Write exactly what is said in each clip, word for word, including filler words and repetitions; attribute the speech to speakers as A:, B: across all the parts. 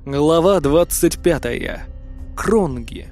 A: Глава двадцать пятая. Кронги.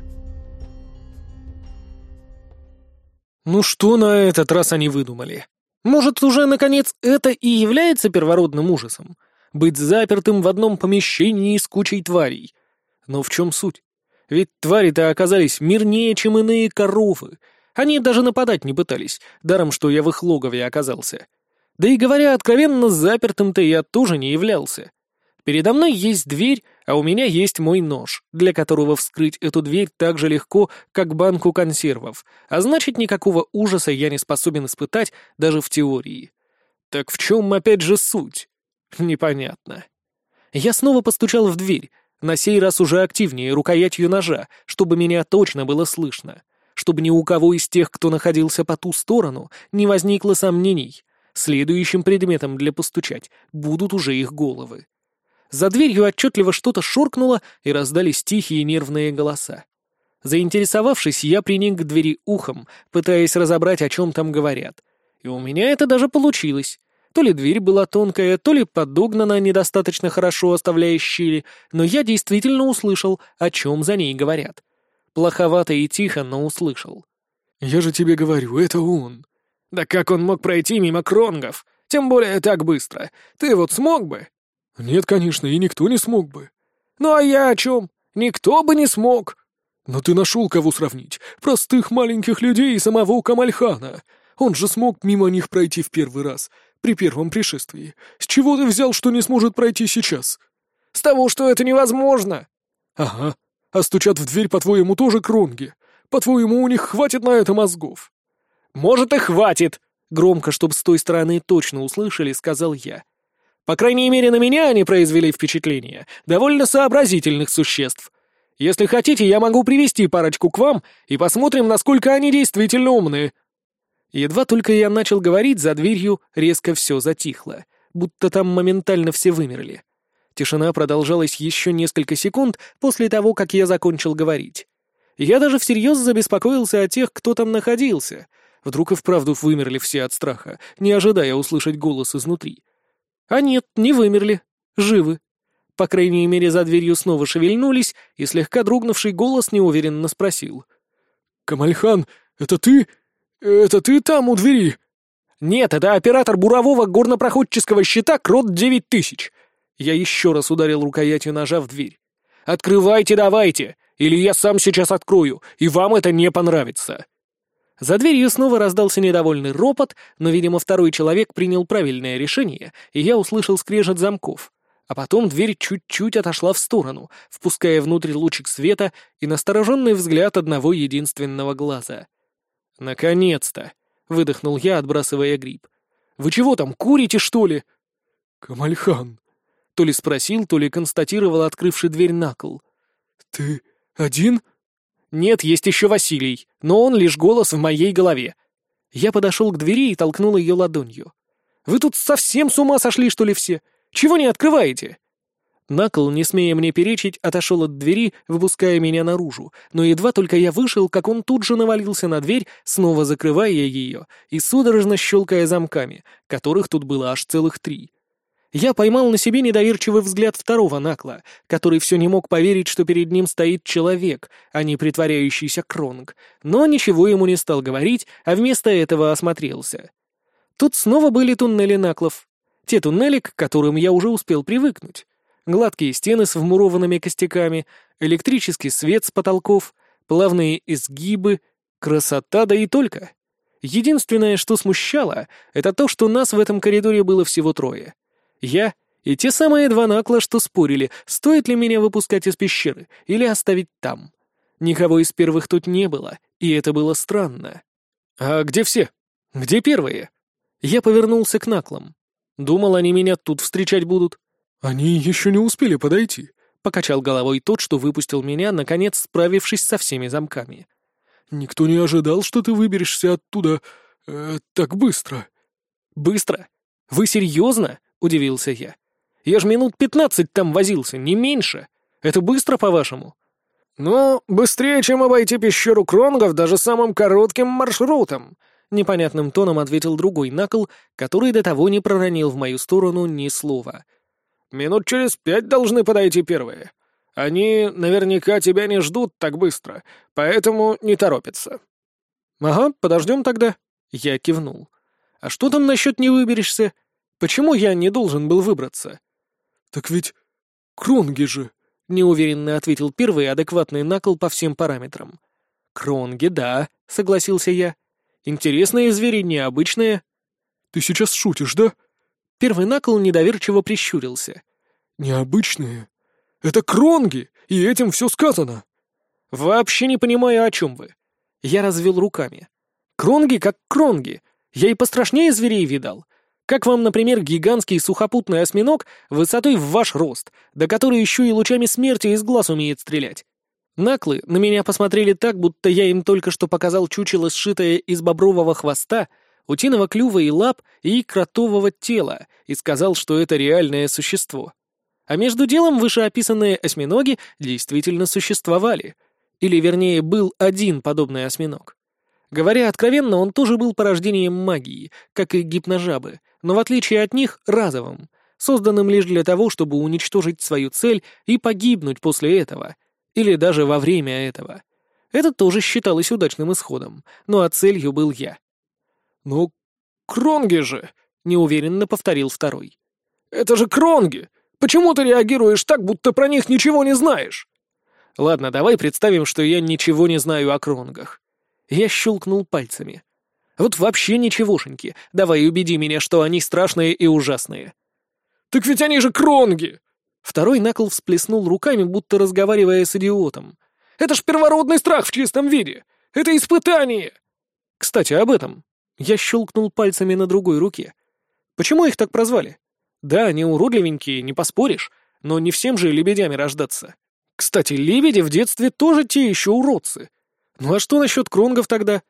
A: Ну что на этот раз они выдумали? Может, уже, наконец, это и является первородным ужасом? Быть запертым в одном помещении с кучей тварей. Но в чем суть? Ведь твари-то оказались мирнее, чем иные коровы. Они даже нападать не пытались, даром, что я в их логове оказался. Да и говоря откровенно, запертым-то я тоже не являлся. Передо мной есть дверь, а у меня есть мой нож, для которого вскрыть эту дверь так же легко, как банку консервов, а значит, никакого ужаса я не способен испытать даже в теории. Так в чем опять же суть? Непонятно. Я снова постучал в дверь, на сей раз уже активнее рукоятью ножа, чтобы меня точно было слышно, чтобы ни у кого из тех, кто находился по ту сторону, не возникло сомнений. Следующим предметом для постучать будут уже их головы. За дверью отчетливо что-то шоркнуло, и раздались тихие нервные голоса. Заинтересовавшись, я приник к двери ухом, пытаясь разобрать, о чем там говорят. И у меня это даже получилось. То ли дверь была тонкая, то ли подогнана недостаточно хорошо, оставляя щели, но я действительно услышал, о чем за ней говорят. Плоховато и тихо, но услышал.
B: «Я же тебе говорю, это он».
A: «Да как он мог пройти мимо кронгов? Тем более так быстро. Ты вот смог бы?»
B: «Нет, конечно, и никто не смог бы».
A: «Ну а я о чем? Никто бы не смог».
B: «Но ты нашел кого сравнить. Простых маленьких людей и самого Камальхана. Он же смог мимо них пройти в первый раз, при первом пришествии. С чего ты взял, что не сможет пройти сейчас?»
A: «С того, что это невозможно».
B: «Ага. А стучат в дверь, по-твоему, тоже кронги? По-твоему, у них хватит на это мозгов?»
A: «Может, и хватит», — громко, чтобы с той стороны точно услышали, сказал я. «По крайней мере, на меня они произвели впечатление довольно сообразительных существ. Если хотите, я могу привести парочку к вам, и посмотрим, насколько они действительно умные». Едва только я начал говорить, за дверью резко все затихло, будто там моментально все вымерли. Тишина продолжалась еще несколько секунд после того, как я закончил говорить. Я даже всерьез забеспокоился о тех, кто там находился. Вдруг и вправду вымерли все от страха, не ожидая услышать голос изнутри. А нет, не вымерли. Живы. По крайней мере, за дверью снова шевельнулись, и слегка дрогнувший голос неуверенно спросил.
B: «Камальхан, это ты? Это ты там у двери?»
A: «Нет, это оператор бурового горнопроходческого щита Крот девять тысяч». Я еще раз ударил рукоятью ножа в дверь. «Открывайте давайте, или я сам сейчас открою, и вам это не понравится». За дверью снова раздался недовольный ропот, но, видимо, второй человек принял правильное решение, и я услышал скрежет замков. А потом дверь чуть-чуть отошла в сторону, впуская внутрь лучик света и настороженный взгляд одного единственного глаза. «Наконец-то!» — выдохнул я, отбрасывая гриб. «Вы чего там, курите, что ли?»
B: «Камальхан!»
A: — то ли спросил, то ли констатировал, открывший дверь на кол.
B: «Ты один?»
A: «Нет, есть еще Василий, но он лишь голос в моей голове». Я подошел к двери и толкнул ее ладонью. «Вы тут совсем с ума сошли, что ли, все? Чего не открываете?» Накл, не смея мне перечить, отошел от двери, выпуская меня наружу, но едва только я вышел, как он тут же навалился на дверь, снова закрывая ее и судорожно щелкая замками, которых тут было аж целых три. Я поймал на себе недоверчивый взгляд второго Накла, который все не мог поверить, что перед ним стоит человек, а не притворяющийся кронг, но ничего ему не стал говорить, а вместо этого осмотрелся. Тут снова были туннели Наклов. Те туннели, к которым я уже успел привыкнуть. Гладкие стены с вмурованными костяками, электрический свет с потолков, плавные изгибы, красота, да и только. Единственное, что смущало, это то, что нас в этом коридоре было всего трое. Я и те самые два Накла, что спорили, стоит ли меня выпускать из пещеры или оставить там. Никого из первых тут не было, и это было странно. «А где все? Где первые?» Я повернулся к Наклам. Думал, они меня тут встречать будут.
B: «Они еще не успели подойти»,
A: — покачал головой тот, что выпустил меня, наконец справившись со всеми замками.
B: «Никто не ожидал, что ты выберешься оттуда э, так быстро».
A: «Быстро? Вы серьезно?» — удивился я. «Я ж минут пятнадцать там возился, не меньше. Это быстро, по-вашему?» «Ну, быстрее, чем обойти пещеру кронгов даже самым коротким маршрутом», — непонятным тоном ответил другой Накл, который до того не проронил в мою сторону ни слова. «Минут через пять должны подойти первые.
B: Они наверняка тебя не ждут так быстро, поэтому не торопятся».
A: «Ага, подождем тогда». Я кивнул. «А что там насчет не выберешься? Почему я не должен был выбраться?»
B: «Так ведь кронги же», —
A: неуверенно ответил первый адекватный накл по всем параметрам. «Кронги, да», — согласился я. «Интересные звери, необычные».
B: «Ты сейчас шутишь, да?»
A: Первый накл недоверчиво прищурился.
B: «Необычные? Это кронги, и этим все сказано».
A: «Вообще не понимаю, о чем вы». Я развел руками. «Кронги как кронги. Я и пострашнее зверей видал. Как вам, например, гигантский сухопутный осьминог высотой в ваш рост, да который еще и лучами смерти из глаз умеет стрелять?» Наклы на меня посмотрели так, будто я им только что показал чучело, сшитое из бобрового хвоста, утиного клюва и лап и кротового тела, и сказал, что это реальное существо. А между делом вышеописанные осьминоги действительно существовали. Или, вернее, был один подобный осьминог. Говоря откровенно, он тоже был порождением магии, как и гипножабы, но в отличие от них разовым, созданным лишь для того, чтобы уничтожить свою цель и погибнуть после этого, или даже во время этого. Это тоже считалось удачным исходом, ну а целью был я.
B: «Ну, кронги же!» — неуверенно повторил второй. «Это же кронги! Почему ты реагируешь так, будто про них ничего не знаешь?»
A: «Ладно, давай представим, что я ничего не знаю о кронгах». Я щелкнул пальцами. «Вот вообще ничегошеньки. Давай убеди меня, что они страшные и ужасные».
B: «Так ведь они же кронги!»
A: Второй накл всплеснул руками, будто разговаривая с идиотом.
B: «Это ж первородный страх в чистом виде! Это испытание!»
A: «Кстати, об этом». Я щелкнул пальцами на другой руке. «Почему их так прозвали? Да, они уродливенькие, не поспоришь, но не всем же лебедями рождаться. Кстати, лебеди в детстве тоже те еще уродцы. Ну а что насчет кронгов тогда?»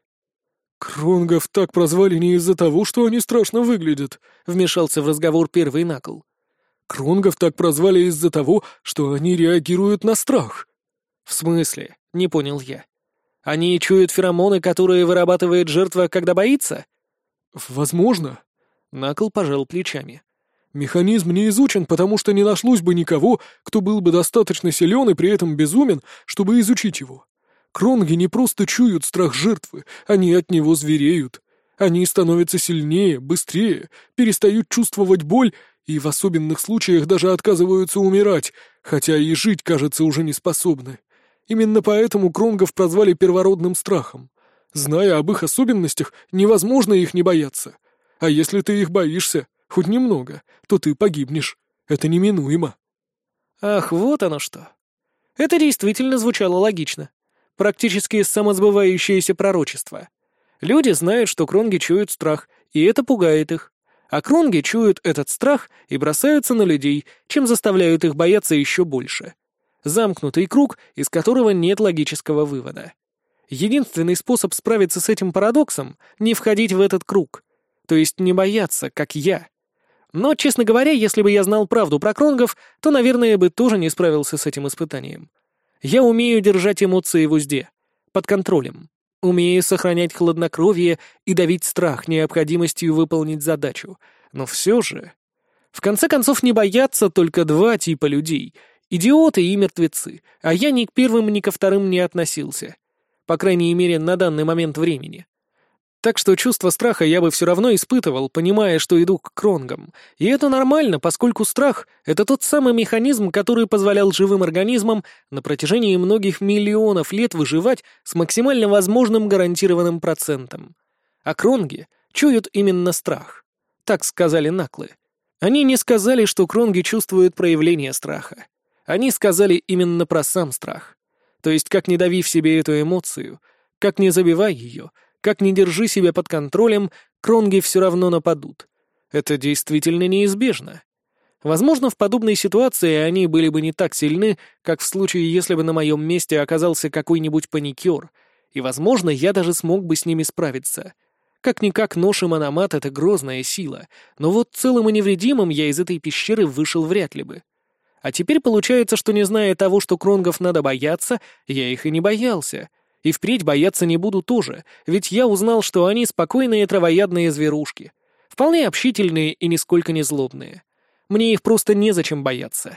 B: «Кронгов так прозвали не из-за того, что они страшно выглядят», — вмешался в разговор первый накл. «Кронгов так прозвали из-за того, что они реагируют на страх».
A: «В смысле?» — не понял я. «Они чуют феромоны, которые вырабатывает жертва, когда боится?»
B: «Возможно».
A: Накл пожал плечами.
B: «Механизм не изучен, потому что не нашлось бы никого, кто был бы достаточно силен и при этом безумен, чтобы изучить его. Кронги не просто чуют страх жертвы, они от него звереют. Они становятся сильнее, быстрее, перестают чувствовать боль и в особенных случаях даже отказываются умирать, хотя и жить, кажется, уже не способны. Именно поэтому кронгов прозвали первородным страхом. Зная об их особенностях, невозможно их не бояться. А если ты их боишься, хоть немного, то ты погибнешь. Это неминуемо».
A: «Ах, вот оно что. Это действительно звучало логично. Практически самосбывающееся пророчество. Люди знают, что кронги чуют страх, и это пугает их. А кронги чуют этот страх и бросаются на людей, чем заставляют их бояться еще больше. Замкнутый круг, из которого нет логического вывода. Единственный способ справиться с этим парадоксом — не входить в этот круг. То есть не бояться, как я. Но, честно говоря, если бы я знал правду про кронгов, то, наверное, бы тоже не справился с этим испытанием. Я умею держать эмоции в узде, под контролем. Умею сохранять хладнокровие и давить страх необходимостью выполнить задачу. Но все же... В конце концов, не боятся только два типа людей — идиоты и мертвецы, а я ни к первым, ни ко вторым не относился. По крайней мере, на данный момент времени. Так что чувство страха я бы все равно испытывал, понимая, что иду к кронгам. И это нормально, поскольку страх — это тот самый механизм, который позволял живым организмам на протяжении многих миллионов лет выживать с максимально возможным гарантированным процентом. А кронги чуют именно страх. Так сказали наклы. Они не сказали, что кронги чувствуют проявление страха. Они сказали именно про сам страх. То есть, как не дави в себе эту эмоцию, как не забивай ее, как не держи себя под контролем, кронги все равно нападут. Это действительно неизбежно. Возможно, в подобной ситуации они были бы не так сильны, как в случае, если бы на моем месте оказался какой-нибудь паникер, и, возможно, я даже смог бы с ними справиться. Как-никак нож и мономат — это грозная сила, но вот целым и невредимым я из этой пещеры вышел вряд ли бы. А теперь получается, что, не зная того, что кронгов надо бояться, я их и не боялся. И впредь бояться не буду тоже, ведь я узнал, что они спокойные травоядные зверушки. Вполне общительные и нисколько не злобные. Мне их просто незачем бояться.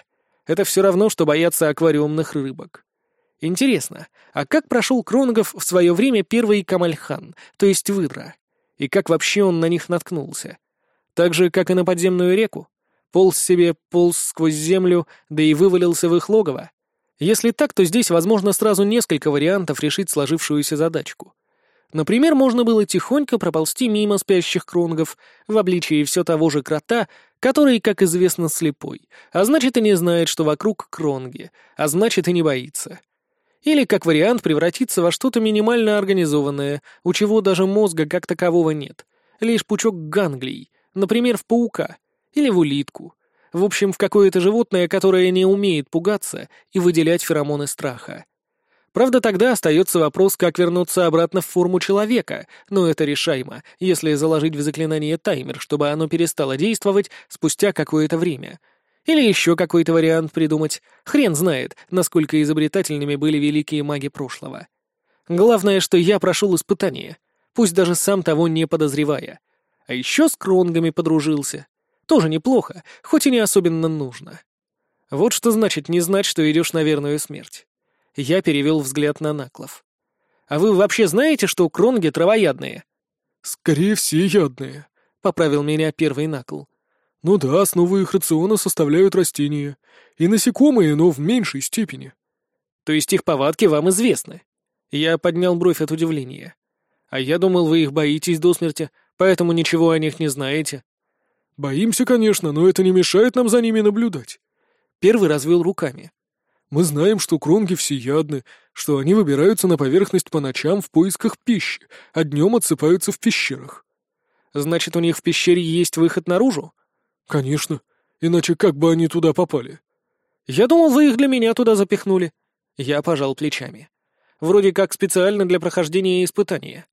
A: Это все равно, что бояться аквариумных рыбок. Интересно, а как прошел Кронгов в свое время первый Камальхан, то есть выдра? И как вообще он на них наткнулся? Так же, как и на подземную реку? Полз себе, полз сквозь землю, да и вывалился в их логово? Если так, то здесь возможно сразу несколько вариантов решить сложившуюся задачку. Например, можно было тихонько проползти мимо спящих кронгов в обличии все того же крота, который, как известно, слепой, а значит и не знает, что вокруг кронги, а значит и не боится. Или, как вариант, превратиться во что-то минимально организованное, у чего даже мозга как такового нет, лишь пучок ганглий, например, в паука или в улитку. В общем, в какое-то животное, которое не умеет пугаться и выделять феромоны страха. Правда, тогда остается вопрос, как вернуться обратно в форму человека, но это решаемо, если заложить в заклинание таймер, чтобы оно перестало действовать спустя какое-то время. Или еще какой-то вариант придумать. Хрен знает, насколько изобретательными были великие маги прошлого. Главное, что я прошел испытание, пусть даже сам того не подозревая. А еще с кронгами подружился. Тоже неплохо, хоть и не особенно нужно. Вот что значит не знать, что идешь на верную смерть. Я перевел взгляд на Наклов. «А вы вообще знаете, что кронги травоядные?»
B: «Скорее всеядные», —
A: поправил меня первый Накл.
B: «Ну да, основу их рациона составляют растения. И насекомые, но в меньшей степени».
A: «То есть их повадки вам известны?» Я поднял бровь от удивления. «А я думал, вы их боитесь до смерти, поэтому ничего о них не знаете».
B: «Боимся, конечно, но это не мешает нам за ними наблюдать».
A: Первый развел руками.
B: «Мы знаем, что кронги всеядны, что они выбираются на поверхность по ночам в поисках пищи, а днем отсыпаются в пещерах».
A: «Значит, у них в пещере есть выход наружу?»
B: «Конечно. Иначе как бы они туда попали?»
A: «Я думал, вы их для меня туда запихнули». Я пожал плечами. «Вроде как специально для прохождения испытания».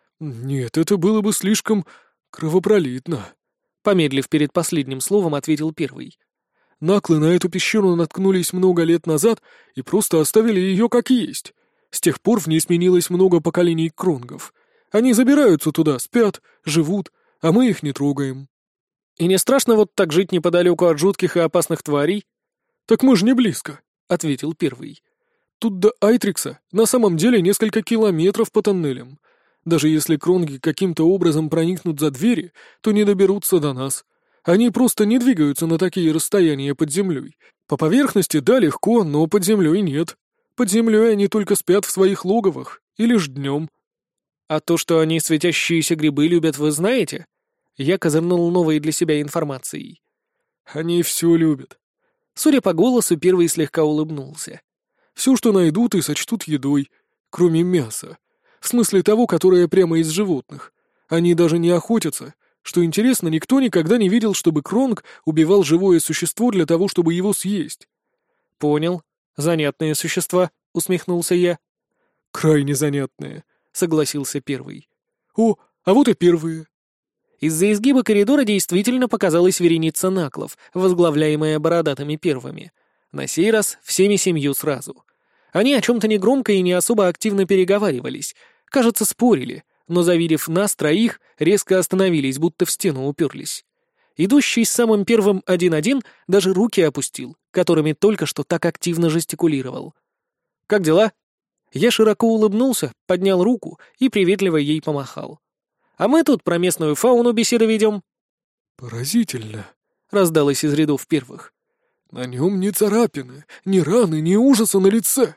B: «Нет, это было бы слишком кровопролитно», — помедлив перед последним словом, ответил первый. «Наклы на эту пещеру наткнулись много лет назад и просто оставили ее как есть. С тех пор в ней сменилось много поколений кронгов. Они забираются туда, спят, живут, а мы их не трогаем».
A: «И не страшно вот так жить неподалеку от жутких и опасных тварей?»
B: «Так мы же не близко», — ответил первый. «Тут до Айтрикса на самом деле несколько километров по тоннелям. Даже если кронги каким-то образом проникнут за двери, то не доберутся до нас. Они просто не двигаются на такие расстояния под землей. По поверхности, да, легко, но под землей нет. Под землей они только спят в своих логовах, и лишь днем».
A: «А то, что они светящиеся грибы любят, вы знаете?» Я козырнул новой для себя информацией.
B: «Они все любят».
A: Судя по голосу, первый слегка улыбнулся.
B: «Все, что найдут и сочтут едой, кроме мяса. В смысле того, которое прямо из животных. Они даже не охотятся. Что интересно, никто никогда не видел, чтобы кронг убивал живое существо для того, чтобы его съесть».
A: «Понял. Занятные существа», — усмехнулся я.
B: «Крайне занятные», — согласился первый. «О, а вот и первые».
A: Из-за изгиба коридора действительно показалась вереница наклов, возглавляемая бородатыми первыми. На сей раз всеми семью сразу. Они о чем-то негромко и не особо активно переговаривались. Кажется, спорили, но, завидев нас троих, резко остановились, будто в стену уперлись. Идущий с самым первым один-один даже руки опустил, которыми только что так активно жестикулировал. «Как дела?» Я широко улыбнулся, поднял руку и приветливо ей помахал. «А мы тут про местную фауну беседу ведем».
B: «Поразительно», —
A: раздалось из рядов первых.
B: «На нем ни царапины, ни раны, ни ужаса на лице.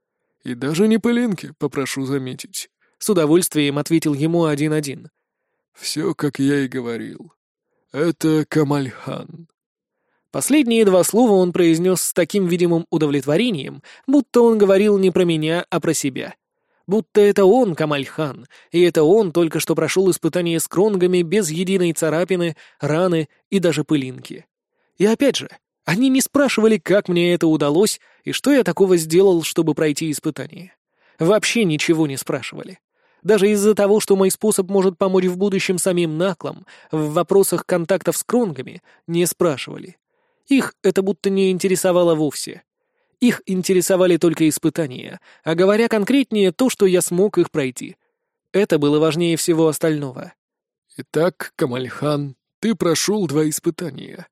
B: И даже не пылинки, попрошу заметить», — с удовольствием ответил ему один-один. «Все, как я и говорил. Это Камальхан».
A: Последние два слова он произнес с таким видимым удовлетворением, будто он говорил не про меня, а про себя. Будто это он Камальхан, и это он только что прошел испытание с кронгами без единой царапины, раны и даже пылинки. И опять же, они не спрашивали, как мне это удалось и что я такого сделал, чтобы пройти испытание. Вообще ничего не спрашивали. Даже из-за того, что мой способ может помочь в будущем самим наклам, в вопросах контактов с кронгами не спрашивали. Их это будто не интересовало вовсе. Их интересовали только испытания, а говоря конкретнее, то, что я смог их пройти. Это было важнее всего остального.
B: «Итак, Камальхан, ты прошел два испытания».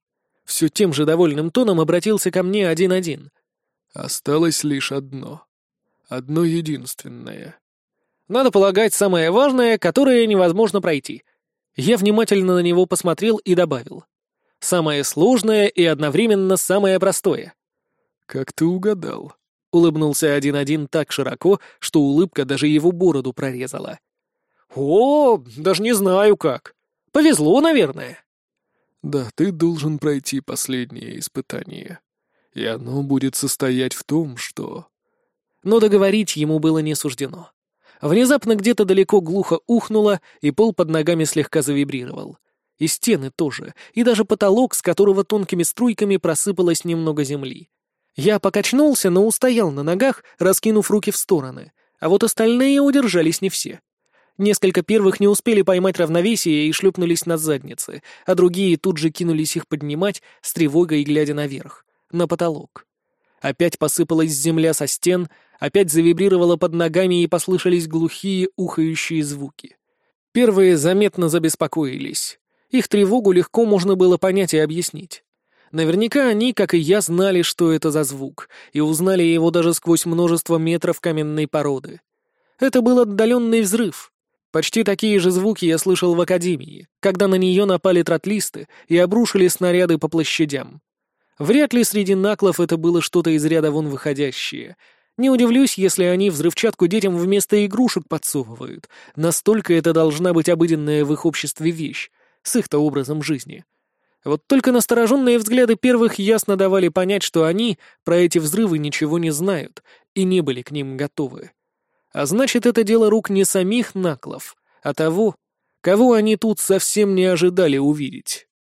A: Все тем же довольным тоном обратился ко мне один-один.
B: Осталось лишь одно. Одно единственное.
A: Надо полагать, самое важное, которое невозможно пройти. Я внимательно на него посмотрел и добавил. Самое сложное и одновременно самое простое.
B: «Как ты угадал?»
A: — улыбнулся один-один так широко, что улыбка даже его бороду прорезала. «О, даже не знаю как. Повезло, наверное».
B: «Да, ты должен пройти последнее испытание. И оно будет состоять в том, что...»
A: Но договорить ему было не суждено. Внезапно где-то далеко глухо ухнуло, и пол под ногами слегка завибрировал. И стены тоже, и даже потолок, с которого тонкими струйками просыпалось немного земли. Я покачнулся, но устоял на ногах, раскинув руки в стороны, а вот остальные удержались не все. Несколько первых не успели поймать равновесие и шлепнулись на задницы, а другие тут же кинулись их поднимать, с тревогой глядя наверх, на потолок. Опять посыпалась земля со стен, опять завибрировала под ногами и послышались глухие ухающие звуки. Первые заметно забеспокоились. Их тревогу легко можно было понять и объяснить. Наверняка они, как и я, знали, что это за звук, и узнали его даже сквозь множество метров каменной породы. Это был отдаленный взрыв. Почти такие же звуки я слышал в академии, когда на нее напали тротлисты и обрушили снаряды по площадям. Вряд ли среди наклов это было что-то из ряда вон выходящее. Не удивлюсь, если они взрывчатку детям вместо игрушек подсовывают. Настолько это должна быть обыденная в их обществе вещь, с их-то образом жизни. Вот только настороженные взгляды первых ясно давали понять, что они про эти взрывы ничего не знают и не были к ним готовы. А значит, это дело рук не самих наклов, а того, кого они тут совсем не ожидали увидеть.